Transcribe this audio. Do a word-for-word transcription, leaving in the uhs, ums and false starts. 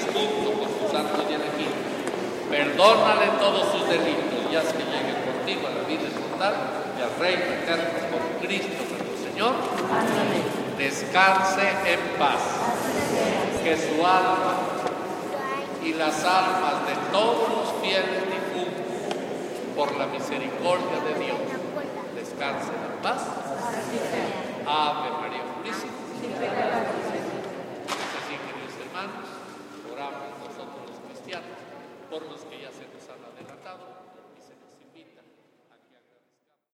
justo por su santo y elegido. Perdónale todos sus delitos y haz que llegue contigo a la vida inmortal y al reino eterno por Cristo nuestro Señor. Amén. Descanse en paz. Que su alma y las almas de todos los fieles difuntos, por la misericordia de Dios, descansen en paz. Ave María.